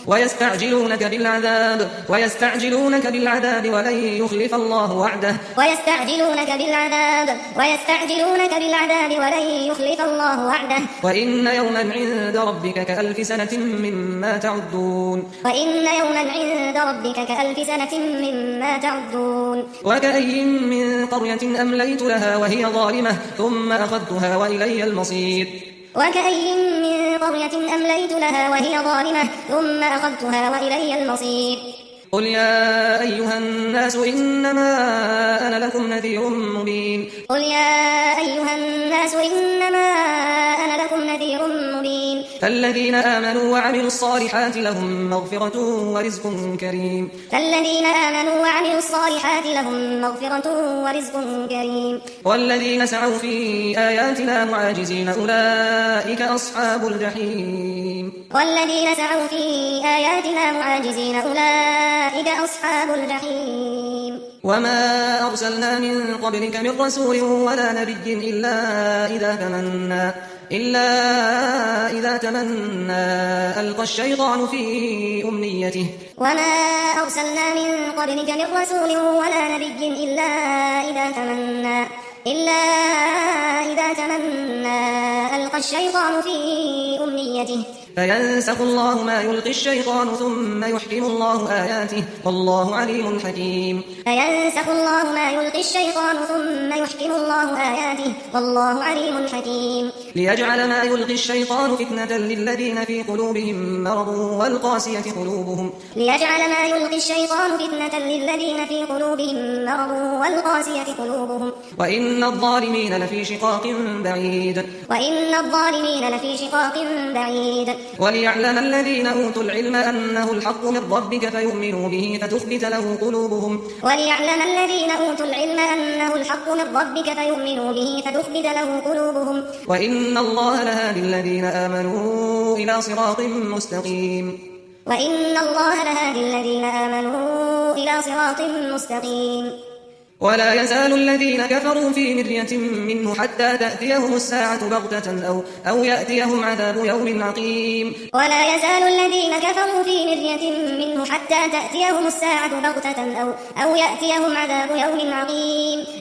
ويستعجلونك بالعذاب ولن يخلف الله وعده وإن يوما عند ربك كألف سنة مما تعدون وكأي من قرية أمليت لها وهي ظالمة ثم أخذتها وإلي المصير قل يا أيها الناس إنما أنا لكم نذير مبين فالذين آمنوا وعملوا الصالحات لهم مغفرة ورزق كريم والذين سعوا في آياتنا معاجزين أولئك أصحاب الجحيم وما أرسلنا من قبلك من رسول ولا نبي إلا إذا تمنى ألقى الشيطان في أمنيته فينسخ الله ما يلقي الشيطان ثم يحكم الله آياته والله عليم حكيم ليجعل ما يلقي الشيطان فتنة للذين في قلوبهم مرض والقاسية قلوبهم وإن الظالمين لفي شقاق بعيد وليعلم الذين أوتوا العلم أنه الحق من ربك فيؤمنوا به فتخبت له قلوبهم وإن الله لهادي الذين آمنوا إلى صراط مستقيم ولا يزال الذين كفروا في مرية منه حتى تأتيهم الساعة بغتة أو يأتيهم عذاب يوم عقيم